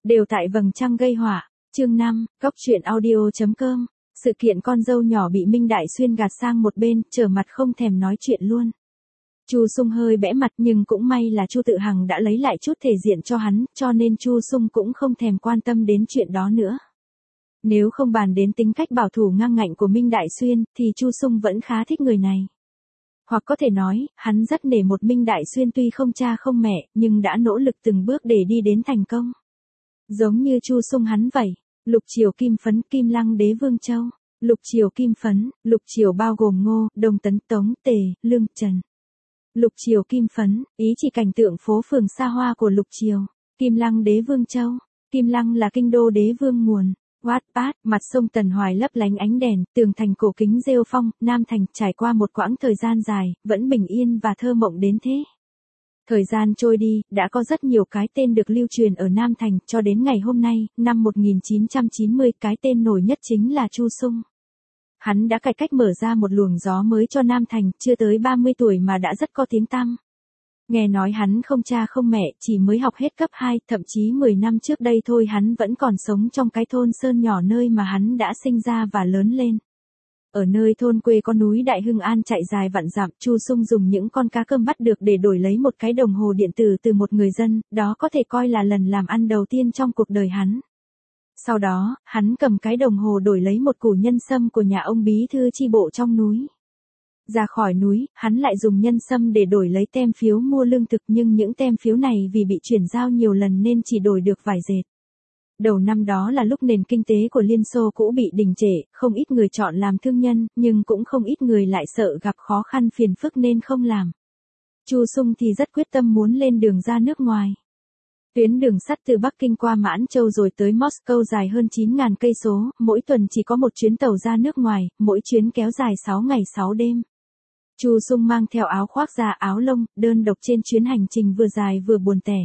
Đều tại vầng trăng gây họa. Chương 5, Cóc truyện audio.com. Sự kiện con dâu nhỏ bị Minh Đại Xuyên gạt sang một bên, trở mặt không thèm nói chuyện luôn. Chu Sung hơi bẽ mặt, nhưng cũng may là Chu Tự Hằng đã lấy lại chút thể diện cho hắn, cho nên Chu Sung cũng không thèm quan tâm đến chuyện đó nữa. Nếu không bàn đến tính cách bảo thủ ngang ngạnh của Minh Đại Xuyên, thì Chu Sung vẫn khá thích người này. Hoặc có thể nói, hắn rất nể một Minh Đại Xuyên tuy không cha không mẹ, nhưng đã nỗ lực từng bước để đi đến thành công. Giống như Chu Sung hắn vậy. Lục triều kim phấn, Kim Lăng Đế Vương Châu. Lục triều kim phấn, lục triều bao gồm Ngô, Đông Tấn, Tống, Tề, Lương, Trần. Lục triều kim phấn, ý chỉ cảnh tượng phố phường xa hoa của lục triều. Kim Lăng Đế Vương Châu. Kim Lăng là kinh đô đế vương nguồn. Wattpad, mặt sông Tần Hoài lấp lánh ánh đèn, tường thành cổ kính rêu phong, Nam Thành trải qua một quãng thời gian dài, vẫn bình yên và thơ mộng đến thế. Thời gian trôi đi, đã có rất nhiều cái tên được lưu truyền ở Nam Thành, cho đến ngày hôm nay, năm 1990, cái tên nổi nhất chính là Chu Sung. Hắn đã cải cách mở ra một luồng gió mới cho Nam Thành, chưa tới 30 tuổi mà đã rất có tiếng tăm. Nghe nói hắn không cha không mẹ, chỉ mới học hết cấp 2, thậm chí 10 năm trước đây thôi hắn vẫn còn sống trong cái thôn sơn nhỏ nơi mà hắn đã sinh ra và lớn lên. Ở nơi thôn quê có núi Đại Hưng An chạy dài vạn dặm, Chu Sung dùng những con cá cơm bắt được để đổi lấy một cái đồng hồ điện tử từ một người dân, đó có thể coi là lần làm ăn đầu tiên trong cuộc đời hắn. Sau đó, hắn cầm cái đồng hồ đổi lấy một củ nhân sâm của nhà ông bí thư chi bộ trong núi. Ra khỏi núi, hắn lại dùng nhân sâm để đổi lấy tem phiếu mua lương thực, nhưng những tem phiếu này vì bị chuyển giao nhiều lần nên chỉ đổi được vải dệt. Đầu năm đó là lúc nền kinh tế của Liên Xô cũ bị đình trệ, không ít người chọn làm thương nhân, nhưng cũng không ít người lại sợ gặp khó khăn phiền phức nên không làm. Chu Sung thì rất quyết tâm muốn lên đường ra nước ngoài. Tuyến đường sắt từ Bắc Kinh qua Mãn Châu rồi tới Moscow dài hơn 9.000 cây số, mỗi tuần chỉ có một chuyến tàu ra nước ngoài, mỗi chuyến kéo dài 6 ngày 6 đêm. Chu Sung mang theo áo khoác da áo lông, đơn độc trên chuyến hành trình vừa dài vừa buồn tẻ.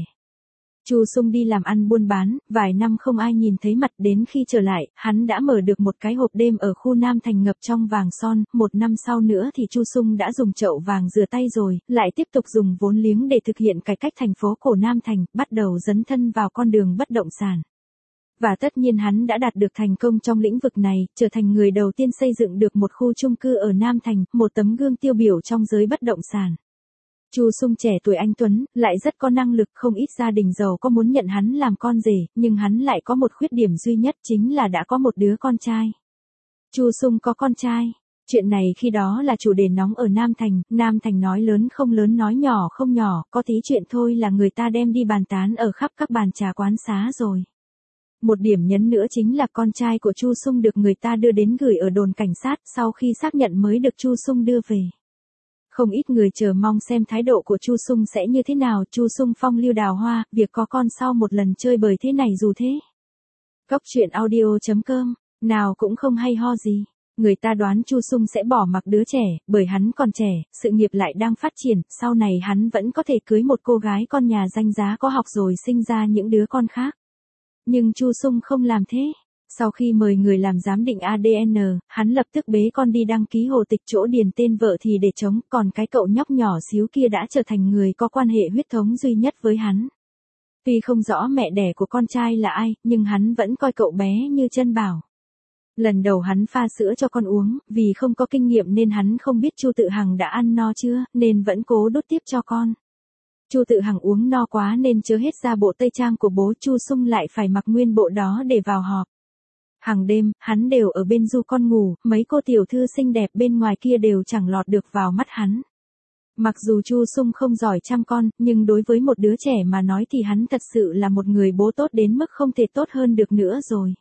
Chu Sung đi làm ăn buôn bán, vài năm không ai nhìn thấy mặt, đến khi trở lại, hắn đã mở được một cái hộp đêm ở khu Nam Thành ngập trong vàng son, một năm sau nữa thì Chu Sung đã dùng chậu vàng rửa tay rồi, lại tiếp tục dùng vốn liếng để thực hiện cải cách thành phố cổ Nam Thành, bắt đầu dấn thân vào con đường bất động sản. Và tất nhiên hắn đã đạt được thành công trong lĩnh vực này, trở thành người đầu tiên xây dựng được một khu chung cư ở Nam Thành, một tấm gương tiêu biểu trong giới bất động sản. Chu Sung trẻ tuổi anh tuấn, lại rất có năng lực, không ít gia đình giàu có muốn nhận hắn làm con rể, nhưng hắn lại có một khuyết điểm duy nhất chính là đã có một đứa con trai. Chu Sung có con trai. Chuyện này khi đó là chủ đề nóng ở Nam Thành nói lớn không lớn nói nhỏ không nhỏ, có tí chuyện thôi là người ta đem đi bàn tán ở khắp các bàn trà quán xá rồi. Một điểm nhấn nữa chính là con trai của Chu Sung được người ta đưa đến gửi ở đồn cảnh sát, sau khi xác nhận mới được Chu Sung đưa về. Không ít người chờ mong xem thái độ của Chu Sung sẽ như thế nào. Chu Sung phong lưu đào hoa, việc có con sau một lần chơi bời thế này dù thế. Cóc truyện audio.com, nào cũng không hay ho gì. Người ta đoán Chu Sung sẽ bỏ mặc đứa trẻ, bởi hắn còn trẻ, sự nghiệp lại đang phát triển, sau này hắn vẫn có thể cưới một cô gái con nhà danh giá có học rồi sinh ra những đứa con khác. Nhưng Chu Sung không làm thế. Sau khi mời người làm giám định ADN, hắn lập tức bế con đi đăng ký hồ tịch chỗ điền tên vợ thì để trống, còn cái cậu nhóc nhỏ xíu kia đã trở thành người có quan hệ huyết thống duy nhất với hắn. Tuy không rõ mẹ đẻ của con trai là ai, nhưng hắn vẫn coi cậu bé như chân bảo. Lần đầu hắn pha sữa cho con uống, vì không có kinh nghiệm nên hắn không biết Chu Tự Hằng đã ăn no chưa, nên vẫn cố đút tiếp cho con. Chu Tự Hằng uống no quá nên chớ hết ra bộ tây trang của bố, Chu Sung lại phải mặc nguyên bộ đó để vào họp. Hàng đêm, hắn đều ở bên du con ngủ, mấy cô tiểu thư xinh đẹp bên ngoài kia đều chẳng lọt được vào mắt hắn. Mặc dù Chu Sung không giỏi chăm con, nhưng đối với một đứa trẻ mà nói thì hắn thật sự là một người bố tốt đến mức không thể tốt hơn được nữa rồi.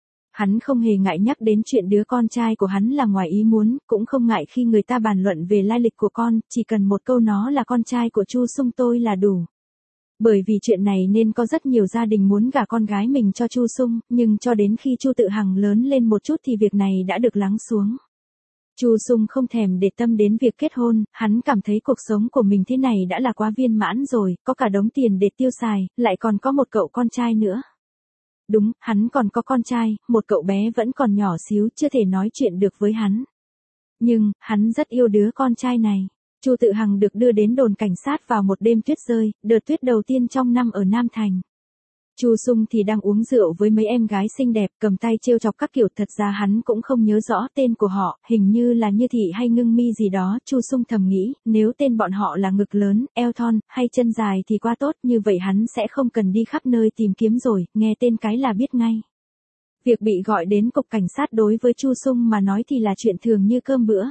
Hắn không hề ngại nhắc đến chuyện đứa con trai của hắn là ngoài ý muốn, cũng không ngại khi người ta bàn luận về lai lịch của con, chỉ cần một câu nó là con trai của Chu Sung tôi là đủ. Bởi vì chuyện này nên có rất nhiều gia đình muốn gả con gái mình cho Chu Sung, nhưng cho đến khi Chu Tự Hằng lớn lên một chút thì việc này đã được lắng xuống. Chu Sung không thèm để tâm đến việc kết hôn, hắn cảm thấy cuộc sống của mình thế này đã là quá viên mãn rồi, có cả đống tiền để tiêu xài, lại còn có một cậu con trai nữa. Đúng, hắn còn có con trai, một cậu bé vẫn còn nhỏ xíu, chưa thể nói chuyện được với hắn. Nhưng, hắn rất yêu đứa con trai này. Chu Tự Hằng được đưa đến đồn cảnh sát vào một đêm tuyết rơi, đợt tuyết đầu tiên trong năm ở Nam Thành. Chu Sung thì đang uống rượu với mấy em gái xinh đẹp, cầm tay trêu chọc các kiểu, thật ra hắn cũng không nhớ rõ tên của họ, hình như là Như Thị hay Ngưng Mi gì đó. Chu Sung thầm nghĩ, nếu tên bọn họ là ngực lớn, eo thon, hay chân dài thì quá tốt, như vậy hắn sẽ không cần đi khắp nơi tìm kiếm rồi, nghe tên cái là biết ngay. Việc bị gọi đến cục cảnh sát đối với Chu Sung mà nói thì là chuyện thường như cơm bữa.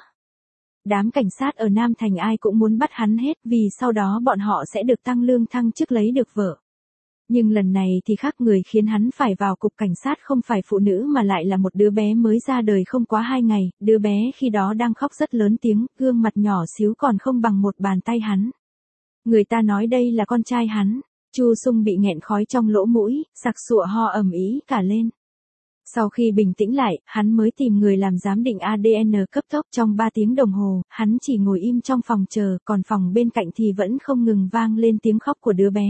Đám cảnh sát ở Nam Thành ai cũng muốn bắt hắn hết, vì sau đó bọn họ sẽ được tăng lương thăng chức lấy được vợ. Nhưng lần này thì khác, người khiến hắn phải vào cục cảnh sát không phải phụ nữ mà lại là một đứa bé mới ra đời không quá 2 ngày, đứa bé khi đó đang khóc rất lớn tiếng, gương mặt nhỏ xíu còn không bằng một bàn tay hắn. Người ta nói đây là con trai hắn. Chu Sung bị nghẹn khói trong lỗ mũi, sặc sụa ho ầm ĩ cả lên. Sau khi bình tĩnh lại, hắn mới tìm người làm giám định ADN cấp tốc. Trong 3 tiếng đồng hồ, hắn chỉ ngồi im trong phòng chờ, còn phòng bên cạnh thì vẫn không ngừng vang lên tiếng khóc của đứa bé.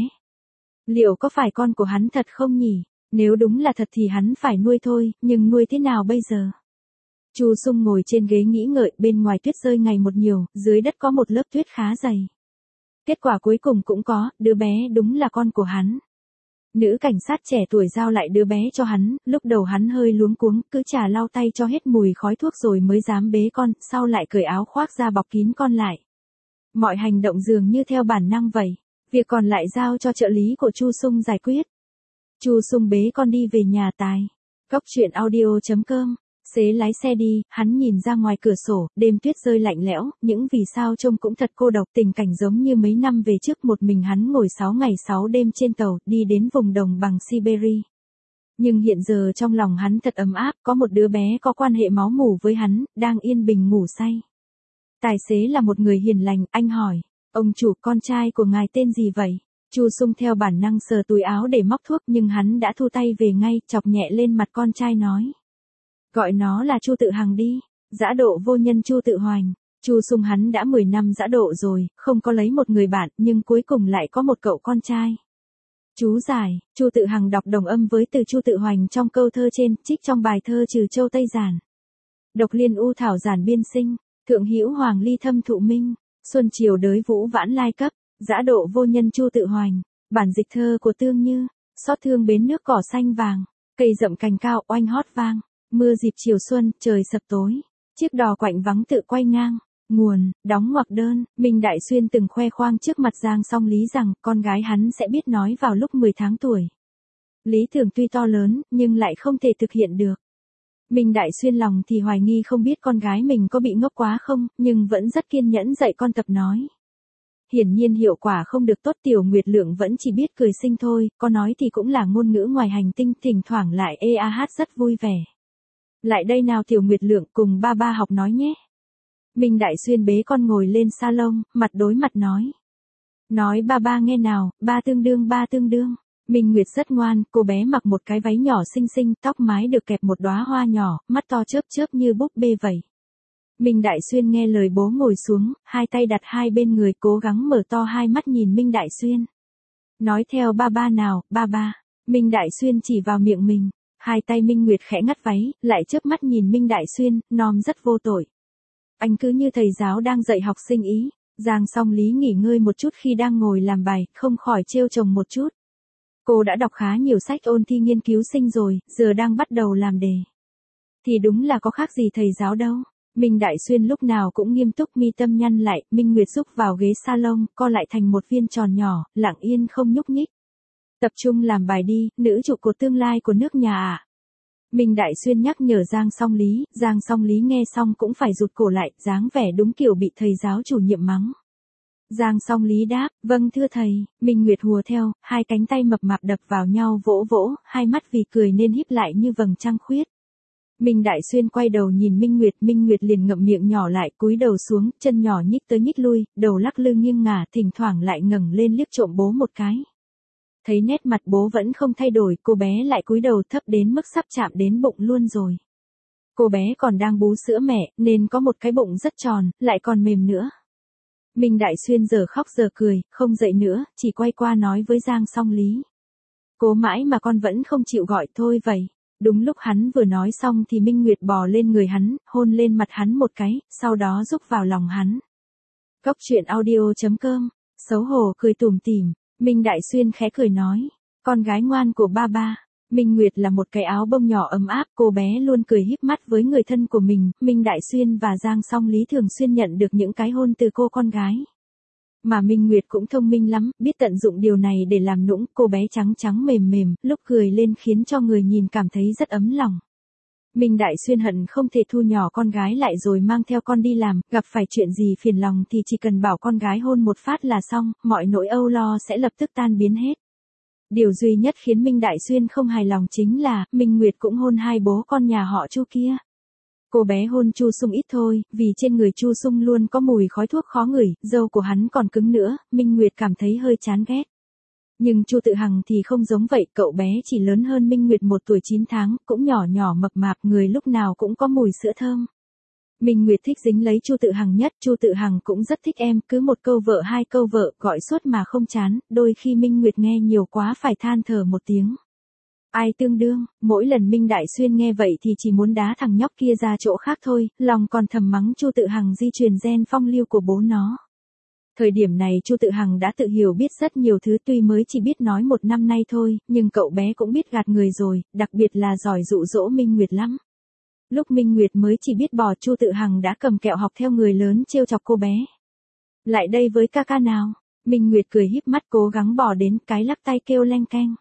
Liệu có phải con của hắn thật không nhỉ? Nếu đúng là thật thì hắn phải nuôi thôi, nhưng nuôi thế nào bây giờ? Chu Sung ngồi trên ghế nghĩ ngợi, bên ngoài tuyết rơi ngày một nhiều, dưới đất có một lớp tuyết khá dày. Kết quả cuối cùng cũng có, đứa bé đúng là con của hắn. Nữ cảnh sát trẻ tuổi giao lại đứa bé cho hắn, lúc đầu hắn hơi luống cuống, cứ chà lau tay cho hết mùi khói thuốc rồi mới dám bế con, sau lại cởi áo khoác ra bọc kín con lại. Mọi hành động dường như theo bản năng vậy. Việc còn lại giao cho trợ lý của Chu Sung giải quyết. Chu Sung bế con đi về nhà Tài. Cóc truyện audio.com. Xế lái xe đi, hắn nhìn ra ngoài cửa sổ, đêm tuyết rơi lạnh lẽo, những vì sao trông cũng thật cô độc, tình cảnh giống như mấy năm về trước, một mình hắn ngồi 6 ngày 6 đêm trên tàu, đi đến vùng đồng bằng Siberia. Nhưng hiện giờ trong lòng hắn thật ấm áp, có một đứa bé có quan hệ máu mủ với hắn, đang yên bình ngủ say. Tài xế là một người hiền lành, anh hỏi. Ông chủ, con trai của ngài tên gì vậy? Chu Sung theo bản năng sờ túi áo để móc thuốc, nhưng hắn đã thu tay về ngay, chọc nhẹ lên mặt con trai nói. Gọi nó là Chu Tự Hằng đi. Dã độ vô nhân Chu Tự Hoành. Chu Sung hắn đã 10 năm dã độ rồi, không có lấy một người bạn, nhưng cuối cùng lại có một cậu con trai. Chú giải, Chu Tự Hằng đọc đồng âm với từ Chu Tự Hoành trong câu thơ trên, trích trong bài thơ Trừ Châu Tây Giản. Độc liên u thảo giản biên sinh, thượng hữu hoàng ly thâm thụ minh. Xuân chiều đới vũ vãn lai cấp, dã độ vô nhân Chu Tự Hoành. Bản dịch thơ của Tương Như. Xót thương bến nước cỏ xanh vàng, cây rậm cành cao oanh hót vang. Mưa dịp chiều xuân, trời sập tối. Chiếc đò quạnh vắng tự quay ngang. Nguồn, đóng ngoặc đơn. Minh Đại Xuyên từng khoe khoang trước mặt Giang Song Lý rằng con gái hắn sẽ biết nói vào lúc 10 tháng tuổi. Lý tưởng tuy to lớn, nhưng lại không thể thực hiện được. Minh Đại Xuyên lòng thì hoài nghi không biết con gái mình có bị ngốc quá không, nhưng vẫn rất kiên nhẫn dạy con tập nói. Hiển nhiên hiệu quả không được tốt, Tiểu Nguyệt Lượng vẫn chỉ biết cười xinh thôi, có nói thì cũng là ngôn ngữ ngoài hành tinh, thỉnh thoảng lại hát rất vui vẻ. Lại đây nào Tiểu Nguyệt Lượng, cùng ba ba học nói nhé. Minh Đại Xuyên bế con ngồi lên salon, mặt đối mặt nói. Nói ba ba nghe nào, ba tương đương ba tương đương. Minh Nguyệt rất ngoan, cô bé mặc một cái váy nhỏ xinh xinh, tóc mái được kẹp một đóa hoa nhỏ, mắt to chớp chớp như búp bê vậy. Minh Đại Xuyên nghe lời bố ngồi xuống, hai tay đặt hai bên người, cố gắng mở to hai mắt nhìn Minh Đại Xuyên. Nói theo ba ba nào, ba ba. Minh Đại Xuyên chỉ vào miệng mình. Hai tay Minh Nguyệt khẽ ngắt váy, lại chớp mắt nhìn Minh Đại Xuyên, nom rất vô tội. Anh cứ như thầy giáo đang dạy học sinh ý. Giang Song Lý nghỉ ngơi một chút khi đang ngồi làm bài, không khỏi trêu chồng một chút. Cô đã đọc khá nhiều sách ôn thi nghiên cứu sinh rồi, giờ đang bắt đầu làm đề. Thì đúng là có khác gì thầy giáo đâu. Minh Đại Xuyên lúc nào cũng nghiêm túc, mi tâm nhăn lại, Minh Nguyệt rúc vào ghế salon, co lại thành một viên tròn nhỏ, lặng yên không nhúc nhích. Tập trung làm bài đi, nữ trụ cột tương lai của nước nhà ạ. Minh Đại Xuyên nhắc nhở Giang Song Lý nghe xong cũng phải rụt cổ lại, dáng vẻ đúng kiểu bị thầy giáo chủ nhiệm mắng. Giang Song Lý đáp, vâng thưa thầy. Minh Nguyệt hùa theo, hai cánh tay mập mạp đập vào nhau vỗ vỗ, hai mắt vì cười nên híp lại như vầng trăng khuyết. Minh Đại Xuyên quay đầu nhìn Minh Nguyệt liền ngậm miệng nhỏ lại, cúi đầu xuống, chân nhỏ nhích tới nhích lui, đầu lắc lư nghiêng ngả, thỉnh thoảng lại ngẩng lên liếc trộm bố một cái. Thấy nét mặt bố vẫn không thay đổi, cô bé lại cúi đầu thấp đến mức sắp chạm đến bụng luôn rồi. Cô bé còn đang bú sữa mẹ, nên có một cái bụng rất tròn, lại còn mềm nữa. Minh Đại Xuyên giờ khóc giờ cười, không dậy nữa, chỉ quay qua nói với Giang Song Lý. Cố mãi mà con vẫn không chịu gọi, thôi vậy. Đúng lúc hắn vừa nói xong thì Minh Nguyệt bò lên người hắn, hôn lên mặt hắn một cái, sau đó rúc vào lòng hắn. Cóc truyện audio.com, xấu hổ cười tủm tỉm, Minh Đại Xuyên khẽ cười nói. Con gái ngoan của ba ba. Minh Nguyệt là một cái áo bông nhỏ ấm áp, cô bé luôn cười híp mắt với người thân của mình, Minh Đại Xuyên và Giang Song Lý thường xuyên nhận được những cái hôn từ cô con gái. Mà Minh Nguyệt cũng thông minh lắm, biết tận dụng điều này để làm nũng, cô bé trắng trắng mềm mềm, lúc cười lên khiến cho người nhìn cảm thấy rất ấm lòng. Minh Đại Xuyên hận không thể thu nhỏ con gái lại rồi mang theo con đi làm, gặp phải chuyện gì phiền lòng thì chỉ cần bảo con gái hôn một phát là xong, mọi nỗi âu lo sẽ lập tức tan biến hết. Điều duy nhất khiến Minh Đại Xuyên không hài lòng chính là, Minh Nguyệt cũng hôn hai bố con nhà họ Chu kia. Cô bé hôn Chu Sung ít thôi, vì trên người Chu Sung luôn có mùi khói thuốc khó ngửi, râu của hắn còn cứng nữa, Minh Nguyệt cảm thấy hơi chán ghét. Nhưng Chu Tự Hằng thì không giống vậy, cậu bé chỉ lớn hơn Minh Nguyệt 1 tuổi 9 tháng, cũng nhỏ nhỏ mập mạp, người lúc nào cũng có mùi sữa thơm. Minh Nguyệt thích dính lấy Chu Tự Hằng nhất, Chu Tự Hằng cũng rất thích em, cứ một câu vợ hai câu vợ, gọi suốt mà không chán, đôi khi Minh Nguyệt nghe nhiều quá phải than thở một tiếng. Ai tương đương, mỗi lần Minh Đại Xuyên nghe vậy thì chỉ muốn đá thằng nhóc kia ra chỗ khác thôi, lòng còn thầm mắng Chu Tự Hằng di truyền gen phong lưu của bố nó. Thời điểm này Chu Tự Hằng đã tự hiểu biết rất nhiều thứ, tuy mới chỉ biết nói 1 năm nay thôi, nhưng cậu bé cũng biết gạt người rồi, đặc biệt là giỏi dụ dỗ Minh Nguyệt lắm. Lúc Minh Nguyệt mới chỉ biết bò, Chu Tự Hằng đã cầm kẹo học theo người lớn trêu chọc cô bé. Lại đây với ca ca nào. Minh Nguyệt cười híp mắt cố gắng bò đến, cái lắc tay kêu leng keng.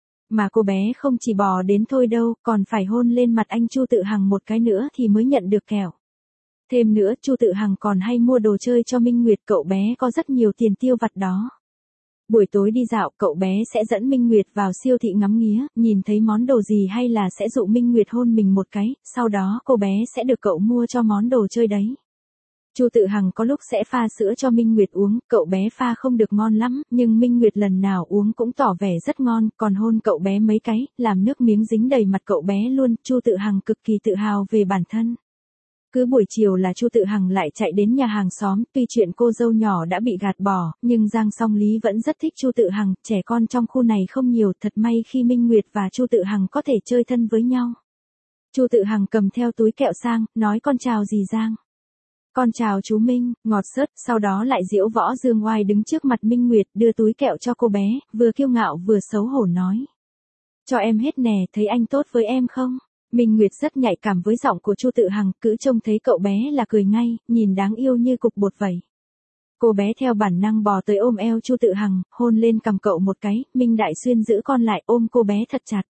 Mà cô bé không chỉ bò đến thôi đâu, còn phải hôn lên mặt anh Chu Tự Hằng một cái nữa thì mới nhận được kẹo. Thêm nữa, Chu Tự Hằng còn hay mua đồ chơi cho Minh Nguyệt, cậu bé có rất nhiều tiền tiêu vặt đó. Buổi tối đi dạo, cậu bé sẽ dẫn Minh Nguyệt vào siêu thị ngắm nghía, nhìn thấy món đồ gì hay là sẽ dụ Minh Nguyệt hôn mình một cái, sau đó cô bé sẽ được cậu mua cho món đồ chơi đấy. Chu Tự Hằng có lúc sẽ pha sữa cho Minh Nguyệt uống, cậu bé pha không được ngon lắm, nhưng Minh Nguyệt lần nào uống cũng tỏ vẻ rất ngon, còn hôn cậu bé mấy cái, làm nước miếng dính đầy mặt cậu bé luôn, Chu Tự Hằng cực kỳ tự hào về bản thân. Cứ buổi chiều là Chu Tự Hằng lại chạy đến nhà hàng xóm, tuy chuyện cô dâu nhỏ đã bị gạt bỏ, nhưng Giang Song Lý vẫn rất thích Chu Tự Hằng, trẻ con trong khu này không nhiều, thật may khi Minh Nguyệt và Chu Tự Hằng có thể chơi thân với nhau. Chu Tự Hằng cầm theo túi kẹo sang, nói con chào dì Giang. Con chào chú Minh, ngọt xớt, sau đó lại diễu võ dương oai đứng trước mặt Minh Nguyệt, đưa túi kẹo cho cô bé, vừa kiêu ngạo vừa xấu hổ nói. Cho em hết nè, thấy anh tốt với em không? Minh Nguyệt rất nhạy cảm với giọng của Chu Tự Hằng, cứ trông thấy cậu bé là cười ngay, nhìn đáng yêu như cục bột vậy. Cô bé theo bản năng bò tới ôm eo Chu Tự Hằng, hôn lên cằm cậu một cái, Minh Đại Xuyên giữ con lại ôm cô bé thật chặt.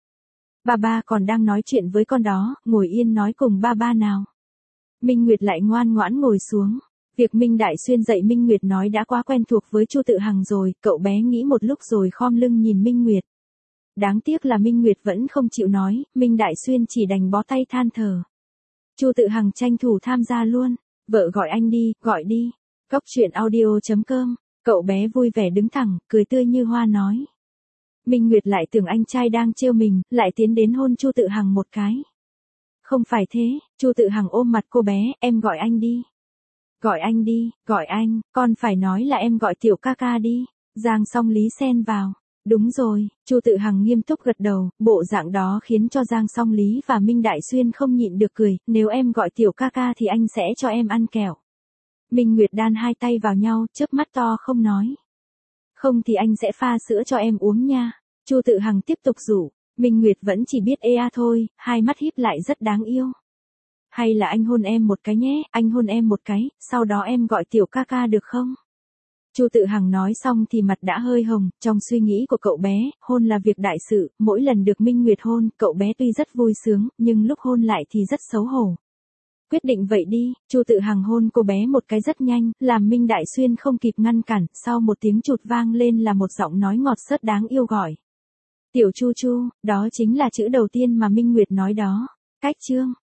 Ba còn đang nói chuyện với con đó, ngồi yên nói cùng ba nào. Minh Nguyệt lại ngoan ngoãn ngồi xuống. Việc Minh Đại Xuyên dạy Minh Nguyệt nói đã quá quen thuộc với Chu Tự Hằng rồi, cậu bé nghĩ một lúc rồi khom lưng nhìn Minh Nguyệt. Đáng tiếc là Minh Nguyệt vẫn không chịu nói, Minh Đại Xuyên chỉ đành bó tay than thở. Chu Tự Hằng tranh thủ tham gia luôn, vợ gọi anh đi, gọi đi. Cóc truyện audio.com, cậu bé vui vẻ đứng thẳng, cười tươi như hoa nói. Minh Nguyệt lại tưởng anh trai đang trêu mình, lại tiến đến hôn Chu Tự Hằng một cái. Không phải thế, Chu Tự Hằng ôm mặt cô bé, em gọi anh đi. Gọi anh đi, gọi anh, con phải nói là em gọi tiểu ca ca đi. Giang Song Lý xen vào. Đúng rồi, Chu Tự Hằng nghiêm túc gật đầu, bộ dạng đó khiến cho Giang Song Lý và Minh Đại Xuyên không nhịn được cười, nếu em gọi tiểu ca ca thì anh sẽ cho em ăn kẹo. Minh Nguyệt đan hai tay vào nhau, chớp mắt to không nói. Không thì anh sẽ pha sữa cho em uống nha. Chu Tự Hằng tiếp tục rủ, Minh Nguyệt vẫn chỉ biết ea thôi, hai mắt híp lại rất đáng yêu. Hay là anh hôn em một cái nhé, anh hôn em một cái, sau đó em gọi tiểu ca ca được không? Chu Tự Hằng nói xong thì mặt đã hơi hồng, trong suy nghĩ của cậu bé, hôn là việc đại sự, mỗi lần được Minh Nguyệt hôn, cậu bé tuy rất vui sướng, nhưng lúc hôn lại thì rất xấu hổ. Quyết định vậy đi, Chu Tự Hằng hôn cô bé một cái rất nhanh, làm Minh Đại Xuyên không kịp ngăn cản, sau một tiếng chụt vang lên là một giọng nói ngọt xớt đáng yêu gọi. Tiểu Chu Chu, đó chính là chữ đầu tiên mà Minh Nguyệt nói đó. Cách chương.